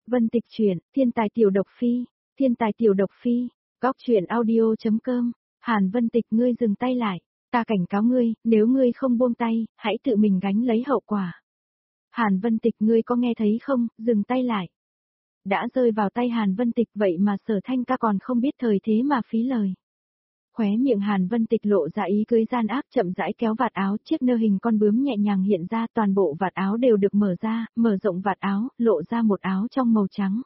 Vân Tịch truyện, Thiên tài tiểu độc phi, Thiên tài tiểu độc phi, góc truyện audio.com, Hàn Vân Tịch ngươi dừng tay lại, ta cảnh cáo ngươi, nếu ngươi không buông tay, hãy tự mình gánh lấy hậu quả. Hàn Vân Tịch ngươi có nghe thấy không, dừng tay lại. Đã rơi vào tay Hàn Vân Tịch vậy mà Sở Thanh ca còn không biết thời thế mà phí lời. Khóe miệng Hàn Vân Tịch lộ ra ý cười gian ác, chậm rãi kéo vạt áo, chiếc nơ hình con bướm nhẹ nhàng hiện ra, toàn bộ vạt áo đều được mở ra, mở rộng vạt áo, lộ ra một áo trong màu trắng.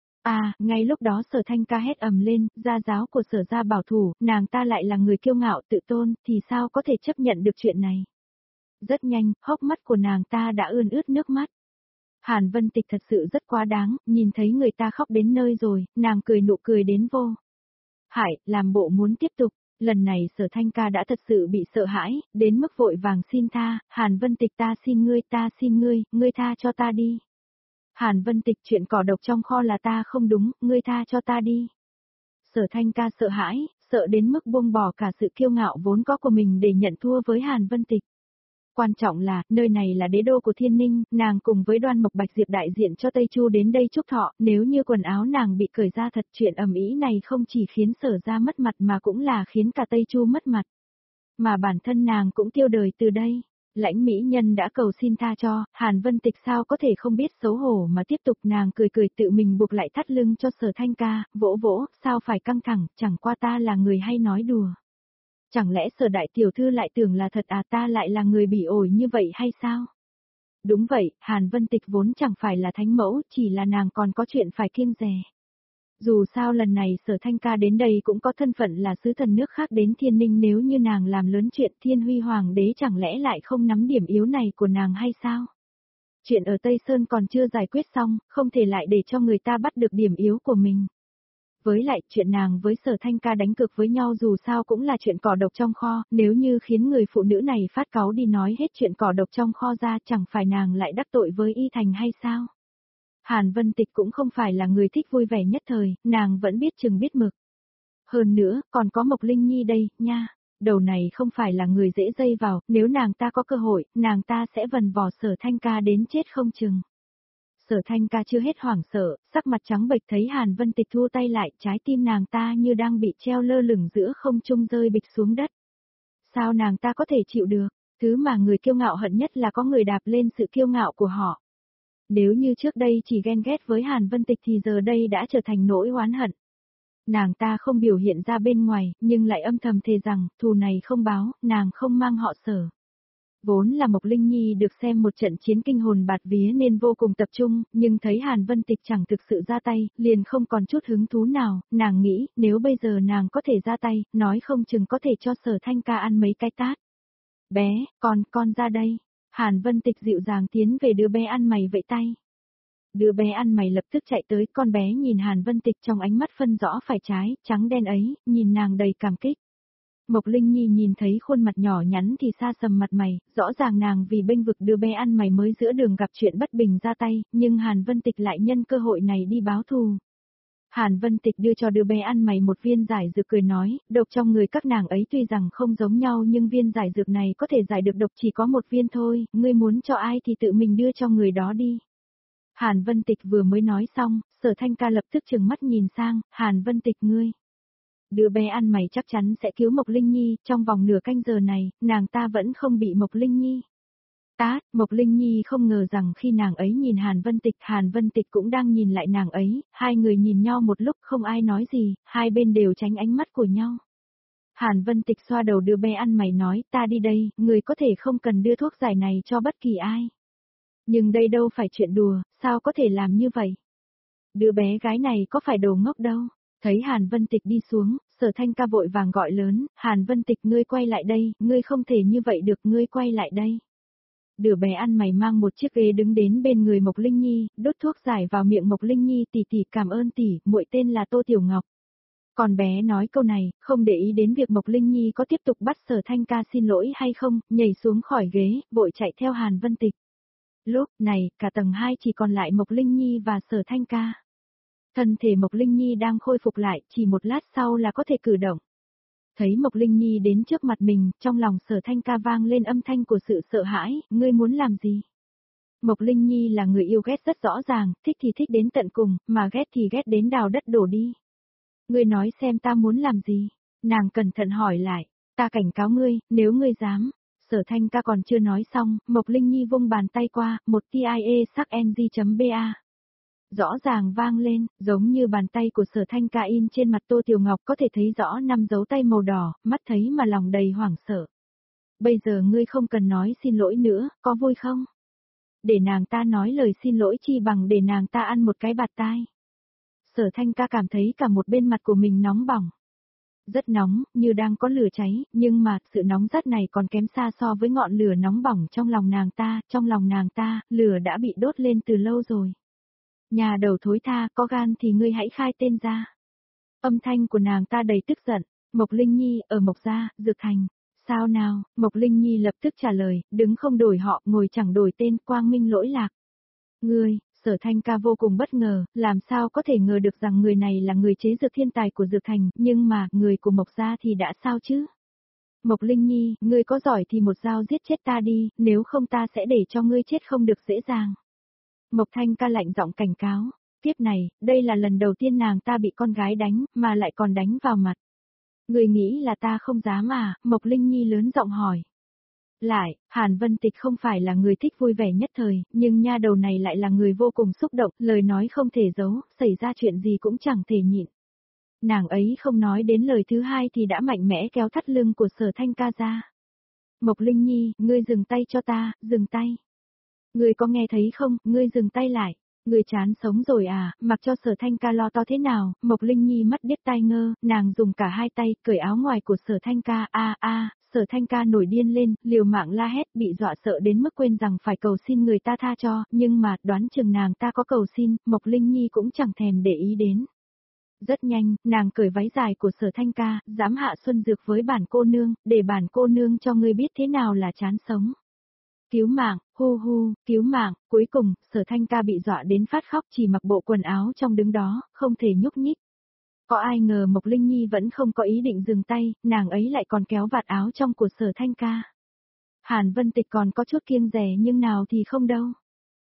Ngay lúc đó Sở Thanh ca hét ầm lên, gia giáo của Sở gia bảo thủ, nàng ta lại là người kiêu ngạo tự tôn, thì sao có thể chấp nhận được chuyện này. Rất nhanh, hốc mắt của nàng ta đã ươn ướt nước mắt. Hàn Vân Tịch thật sự rất quá đáng, nhìn thấy người ta khóc đến nơi rồi, nàng cười nụ cười đến vô hại, làm bộ muốn tiếp tục. Lần này Sở Thanh ca đã thật sự bị sợ hãi, đến mức vội vàng xin tha, Hàn Vân Tịch ta xin ngươi, ngươi tha cho ta đi. Hàn Vân Tịch chuyện cỏ độc trong kho là ta không đúng, ngươi tha cho ta đi. Sở Thanh ca sợ hãi, sợ đến mức buông bỏ cả sự kiêu ngạo vốn có của mình để nhận thua với Hàn Vân Tịch. Quan trọng là, nơi này là đế đô của Thiên Ninh, nàng cùng với Đoan Mộc Bạch Diệp đại diện cho Tây Chu đến đây chúc thọ, nếu như quần áo nàng bị cởi ra thật, chuyện ầm ĩ này không chỉ khiến Sở gia mất mặt mà cũng là khiến cả Tây Chu mất mặt. Mà bản thân nàng cũng tiêu đời từ đây. Lãnh mỹ nhân đã cầu xin tha cho, Hàn Vân Tịch sao có thể không biết xấu hổ mà tiếp tục, nàng cười cười tự mình buộc lại thắt lưng cho Sở Thanh ca, vỗ, sao phải căng thẳng, chẳng qua ta là người hay nói đùa. Chẳng lẽ Sở đại tiểu thư lại tưởng là thật ta lại là người bỉ ổi như vậy hay sao? Đúng vậy, Hàn Vân Tịch vốn chẳng phải là thánh mẫu, chỉ là nàng còn có chuyện phải kiêng dè. Dù sao lần này Sở Thanh ca đến đây cũng có thân phận là sứ thần nước khác đến Thiên Ninh, nếu như nàng làm lớn chuyện Thiên Huy Hoàng đế chẳng lẽ lại không nắm điểm yếu này của nàng hay sao? Chuyện ở Tây Sơn còn chưa giải quyết xong, không thể lại để cho người ta bắt được điểm yếu của mình. Với lại, chuyện nàng với Sở Thanh ca đánh cược với nhau dù sao cũng là chuyện cỏ độc trong kho, nếu như khiến người phụ nữ này phát cáu đi nói hết chuyện cỏ độc trong kho ra, chẳng phải nàng lại đắc tội với Y Thành hay sao? Hàn Vân Tịch cũng không phải là người thích vui vẻ nhất thời, nàng vẫn biết chừng biết mực. Hơn nữa, còn có Mộc Linh Nhi đây, nha. Đầu này không phải là người dễ dây vào, nếu nàng ta có cơ hội, nàng ta sẽ vần vò Sở Thanh ca đến chết không chừng. Sở Thanh ca chưa hết hoảng sợ, sắc mặt trắng bệch thấy Hàn Vân Tịch thu tay lại, trái tim nàng ta như đang bị treo lơ lửng giữa không trung rơi bịch xuống đất. Sao nàng ta có thể chịu được, thứ mà người kiêu ngạo hận nhất là có người đạp lên sự kiêu ngạo của họ. Nếu như trước đây chỉ ghen ghét với Hàn Vân Tịch thì giờ đây đã trở thành nỗi oán hận. Nàng ta không biểu hiện ra bên ngoài, nhưng lại âm thầm thề rằng, thù này không báo, nàng không mang họ Sở. Vốn là Mộc Linh Nhi được xem một trận chiến kinh hồn bạt vía nên vô cùng tập trung, nhưng thấy Hàn Vân Tịch chẳng thực sự ra tay, liền không còn chút hứng thú nào, nàng nghĩ, nếu bây giờ nàng có thể ra tay, nói không chừng có thể cho Sở Thanh ca ăn mấy cái tát. Bé, con ra đây. Hàn Vân Tịch dịu dàng tiến về đứa bé ăn mày vẫy tay. Đứa bé ăn mày lập tức chạy tới, con bé nhìn Hàn Vân Tịch trong ánh mắt phân rõ phải trái, trắng đen ấy, nhìn nàng đầy cảm kích. Mộc Linh Nhi nhìn thấy khuôn mặt nhỏ nhắn thì xa sầm mặt mày, rõ ràng nàng vì bênh vực đứa bé ăn mày mới giữa đường gặp chuyện bất bình ra tay, nhưng Hàn Vân Tịch lại nhân cơ hội này đi báo thù. Hàn Vân Tịch đưa cho đứa bé ăn mày một viên giải dược cười nói, độc trong người các nàng ấy tuy rằng không giống nhau nhưng viên giải dược này có thể giải được độc chỉ có một viên thôi, ngươi muốn cho ai thì tự mình đưa cho người đó đi. Hàn Vân Tịch vừa mới nói xong, Sở Thanh ca lập tức trừng mắt nhìn sang, Hàn Vân Tịch ngươi. Đứa bé ăn mày chắc chắn sẽ cứu Mộc Linh Nhi, trong vòng nửa canh giờ này, nàng ta vẫn không bị Mộc Linh Nhi. Mộc Linh Nhi không ngờ rằng khi nàng ấy nhìn Hàn Vân Tịch cũng đang nhìn lại nàng ấy, hai người nhìn nhau một lúc không ai nói gì, hai bên đều tránh ánh mắt của nhau. Hàn Vân Tịch xoa đầu đứa bé ăn mày nói, ta đi đây, người có thể không cần đưa thuốc giải này cho bất kỳ ai. Nhưng đây đâu phải chuyện đùa, sao có thể làm như vậy? Đứa bé gái này có phải đồ ngốc đâu. Thấy Hàn Vân Tịch đi xuống, Sở Thanh ca vội vàng gọi lớn, Hàn Vân Tịch ngươi quay lại đây, ngươi không thể như vậy được, ngươi quay lại đây. Đứa bé ăn mày mang một chiếc ghế đứng đến bên người Mộc Linh Nhi, đốt thuốc giải vào miệng Mộc Linh Nhi, tỷ cảm ơn tỷ, muội tên là Tô Tiểu Ngọc. Còn bé nói câu này, không để ý đến việc Mộc Linh Nhi có tiếp tục bắt Sở Thanh ca xin lỗi hay không, nhảy xuống khỏi ghế, vội chạy theo Hàn Vân Tịch. Lúc này, cả tầng 2 chỉ còn lại Mộc Linh Nhi và Sở Thanh ca. Thân thể Mộc Linh Nhi đang khôi phục lại, chỉ một lát sau là có thể cử động. Thấy Mộc Linh Nhi đến trước mặt mình, trong lòng Sở Thanh ca vang lên âm thanh của sự sợ hãi, ngươi muốn làm gì? Mộc Linh Nhi là người yêu ghét rất rõ ràng, thích thì thích đến tận cùng, mà ghét thì ghét đến đào đất đổ đi. Ngươi nói xem ta muốn làm gì? Nàng cẩn thận hỏi lại, ta cảnh cáo ngươi, nếu ngươi dám. Sở Thanh ca còn chưa nói xong, Mộc Linh Nhi vung bàn tay qua, một TIE sắc ng.ba. Rõ ràng vang lên, giống như bàn tay của Sở Thanh ca in trên mặt Tô Tiểu Ngọc có thể thấy rõ 5 dấu tay màu đỏ, mắt thấy mà lòng đầy hoảng sợ. Bây giờ ngươi không cần nói xin lỗi nữa, có vui không? Để nàng ta nói lời xin lỗi chi bằng để nàng ta ăn một cái bạt tai. Sở Thanh ca cảm thấy cả một bên mặt của mình nóng bỏng. Rất nóng, như đang có lửa cháy, nhưng mà sự nóng rát này còn kém xa so với ngọn lửa nóng bỏng trong lòng nàng ta, lửa đã bị đốt lên từ lâu rồi. Nhà đầu thối tha, có gan thì ngươi hãy khai tên ra. Âm thanh của nàng ta đầy tức giận, Mộc Linh Nhi, ở Mộc Gia, Dược Thành. Sao nào, Mộc Linh Nhi lập tức trả lời, đứng không đổi họ, ngồi chẳng đổi tên, quang minh lỗi lạc. Ngươi, Sở Thanh ca vô cùng bất ngờ, làm sao có thể ngờ được rằng người này là người chế dược thiên tài của Dược Thành, nhưng mà, người của Mộc Gia thì đã sao chứ? Mộc Linh Nhi, ngươi có giỏi thì một dao giết chết ta đi, nếu không ta sẽ để cho ngươi chết không được dễ dàng. Mộc Thanh ca lạnh giọng cảnh cáo, tiếp này, đây là lần đầu tiên nàng ta bị con gái đánh, mà lại còn đánh vào mặt. Ngươi nghĩ là ta không dám à, Mộc Linh Nhi lớn giọng hỏi. Lại, Hàn Vân Tịch không phải là người thích vui vẻ nhất thời, nhưng nha đầu này lại là người vô cùng xúc động, lời nói không thể giấu, xảy ra chuyện gì cũng chẳng thể nhịn. Nàng ấy không nói đến lời thứ hai thì đã mạnh mẽ kéo thắt lưng của Sở Thanh ca ra. Mộc Linh Nhi, ngươi dừng tay cho ta, dừng tay. Ngươi có nghe thấy không, ngươi dừng tay lại. Ngươi chán sống rồi à, mặc cho Sở Thanh ca lo to thế nào, Mộc Linh Nhi mắt điếc tai ngơ, nàng dùng cả hai tay, cởi áo ngoài của Sở Thanh ca, Sở Thanh ca nổi điên lên, liều mạng la hét, bị dọa sợ đến mức quên rằng phải cầu xin người ta tha cho, nhưng mà, đoán chừng nàng ta có cầu xin, Mộc Linh Nhi cũng chẳng thèm để ý đến. Rất nhanh, nàng cởi váy dài của Sở Thanh ca, dám hạ xuân dược với bản cô nương, để bản cô nương cho ngươi biết thế nào là chán sống. Cứu mạng, hu hu, cứu mạng, cuối cùng, Sở Thanh ca bị dọa đến phát khóc chỉ mặc bộ quần áo trong đứng đó, không thể nhúc nhích. Có ai ngờ Mộc Linh Nhi vẫn không có ý định dừng tay, nàng ấy lại còn kéo vạt áo trong của Sở Thanh ca. Hàn Vân Tịch còn có chút kiêng dè nhưng nào thì không đâu.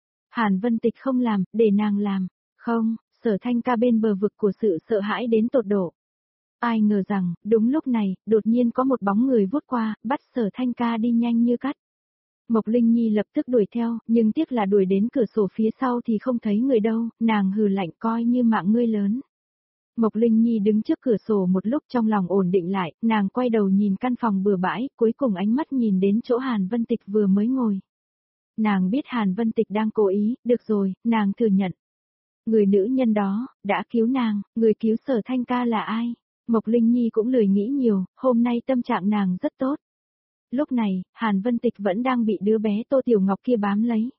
Hàn Vân Tịch không làm, để nàng làm. Không, Sở Thanh ca bên bờ vực của sự sợ hãi đến tột độ. Ai ngờ rằng, đúng lúc này, đột nhiên có một bóng người vút qua, bắt Sở Thanh ca đi nhanh như cắt. Mộc Linh Nhi lập tức đuổi theo, nhưng tiếc là đuổi đến cửa sổ phía sau thì không thấy người đâu, nàng hừ lạnh coi như mạng ngươi lớn. Mộc Linh Nhi đứng trước cửa sổ một lúc trong lòng ổn định lại, nàng quay đầu nhìn căn phòng bừa bãi, cuối cùng ánh mắt nhìn đến chỗ Hàn Vân Tịch vừa mới ngồi. Nàng biết Hàn Vân Tịch đang cố ý, được rồi, nàng thừa nhận. Người nữ nhân đó, đã cứu nàng, người cứu Sở Thanh ca là ai? Mộc Linh Nhi cũng lười nghĩ nhiều, hôm nay tâm trạng nàng rất tốt. Lúc này, Hàn Vân Tịch vẫn đang bị đứa bé Tô Tiểu Ngọc kia bám lấy.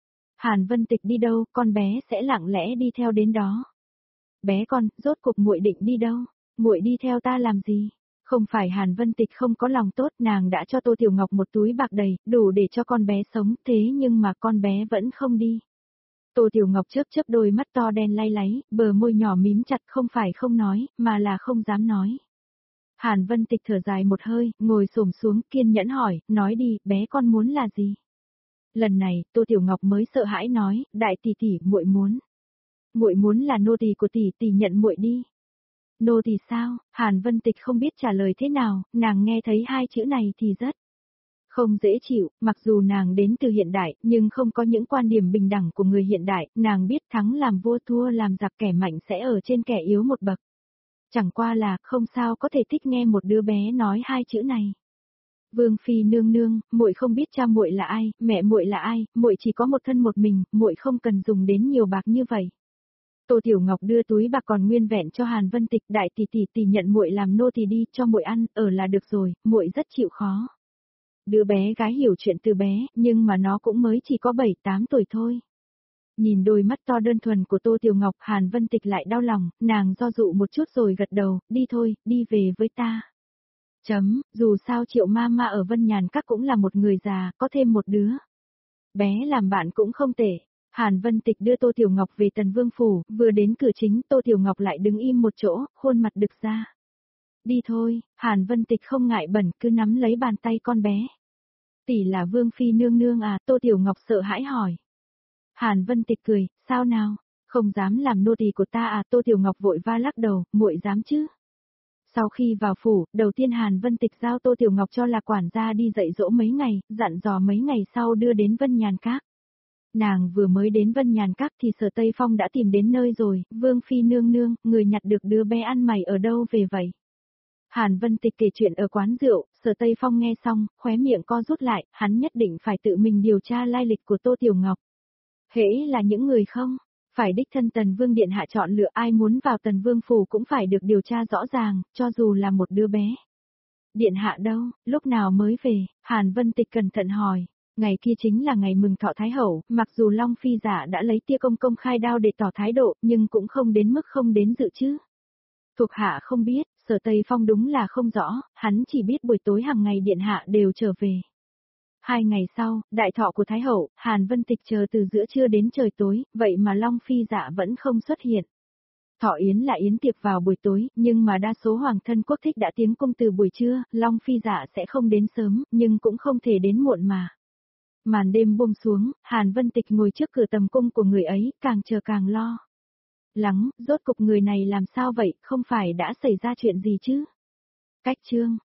Hàn Vân Tịch đi đâu, con bé sẽ lặng lẽ đi theo đến đó. Bé con, rốt cuộc muội định đi đâu? Muội đi theo ta làm gì? Không phải Hàn Vân Tịch không có lòng tốt, nàng đã cho Tô Tiểu Ngọc một túi bạc đầy, đủ để cho con bé sống, thế nhưng mà con bé vẫn không đi. Tô Tiểu Ngọc chớp chớp đôi mắt to đen lay láy, bờ môi nhỏ mím chặt, không phải không nói, mà là không dám nói. Hàn Vân Tịch thở dài một hơi, ngồi xổm xuống, kiên nhẫn hỏi, nói đi, bé con muốn là gì? Lần này, Tô Tiểu Ngọc mới sợ hãi nói, đại tỷ tỷ, muội muốn là nô tỳ của tỷ, tỷ nhận muội đi. Nô tỳ sao? Hàn Vân Tịch không biết trả lời thế nào, nàng nghe thấy hai chữ này thì rất không dễ chịu, mặc dù nàng đến từ hiện đại, nhưng không có những quan điểm bình đẳng của người hiện đại, nàng biết thắng làm vua thua làm giặc, kẻ mạnh sẽ ở trên kẻ yếu một bậc. Chẳng qua là, không sao có thể thích nghe một đứa bé nói hai chữ này. Vương phi nương nương, muội không biết cha muội là ai, mẹ muội là ai, muội chỉ có một thân một mình, muội không cần dùng đến nhiều bạc như vậy. Tô Tiểu Ngọc đưa túi bạc còn nguyên vẹn cho Hàn Vân Tịch, đại tỷ tỷ tỷ nhận muội làm nô tỳ đi, cho muội ăn, ở là được rồi, muội rất chịu khó. Đứa bé gái hiểu chuyện từ bé, nhưng mà nó cũng mới chỉ có 7-8 tuổi thôi. Nhìn đôi mắt to đơn thuần của Tô Tiểu Ngọc, Hàn Vân Tịch lại đau lòng, nàng do dụ một chút rồi gật đầu, đi thôi, đi về với ta. Dù sao Triệu Mama ở Vân Nhàn Các cũng là một người già, có thêm một đứa bé làm bạn cũng không tệ. Hàn Vân Tịch đưa Tô Tiểu Ngọc về Tần Vương Phủ, vừa đến cửa chính, Tô Tiểu Ngọc lại đứng im một chỗ, khuôn mặt đực ra. Đi thôi, Hàn Vân Tịch không ngại bẩn, cứ nắm lấy bàn tay con bé. Tỷ là Vương Phi nương nương à, Tô Tiểu Ngọc sợ hãi hỏi. Hàn Vân Tịch cười, sao nào, không dám làm nô tỳ của ta à? Tô Tiểu Ngọc vội va lắc đầu, muội dám chứ? Sau khi vào phủ, đầu tiên Hàn Vân Tịch giao Tô Tiểu Ngọc cho là quản gia đi dạy dỗ mấy ngày, dặn dò mấy ngày sau đưa đến Vân Nhàn Các. Nàng vừa mới đến Vân Nhàn Các thì Sở Tây Phong đã tìm đến nơi rồi, Vương Phi nương nương, người nhặt được đứa bé ăn mày ở đâu về vậy? Hàn Vân Tịch kể chuyện ở quán rượu, Sở Tây Phong nghe xong, khóe miệng co rút lại, hắn nhất định phải tự mình điều tra lai lịch của Tô Tiểu Ngọc. Hễ là những người không, phải đích thân Tần Vương Điện Hạ chọn lựa, ai muốn vào Tần Vương Phủ cũng phải được điều tra rõ ràng, cho dù là một đứa bé. Điện Hạ đâu, lúc nào mới về? Hàn Vân Tịch cẩn thận hỏi. Ngày kia chính là ngày mừng thọ Thái Hậu, mặc dù Long Phi giả đã lấy tia công công khai đao để tỏ thái độ, nhưng cũng không đến mức không đến dự chứ. Thuộc hạ không biết, Sở Tây Phong đúng là không rõ, hắn chỉ biết buổi tối hàng ngày Điện Hạ đều trở về. 2 ngày sau, đại thọ của Thái Hậu, Hàn Vân Tịch chờ từ giữa trưa đến trời tối, vậy mà Long Phi dạ vẫn không xuất hiện. Thọ yến là yến tiệc vào buổi tối, nhưng mà đa số hoàng thân quốc thích đã tiến cung từ buổi trưa, Long Phi dạ sẽ không đến sớm, nhưng cũng không thể đến muộn mà. Màn đêm buông xuống, Hàn Vân Tịch ngồi trước cửa tầm cung của người ấy, càng chờ càng lo. Lắng, rốt cục người này làm sao vậy, không phải đã xảy ra chuyện gì chứ? Cách chương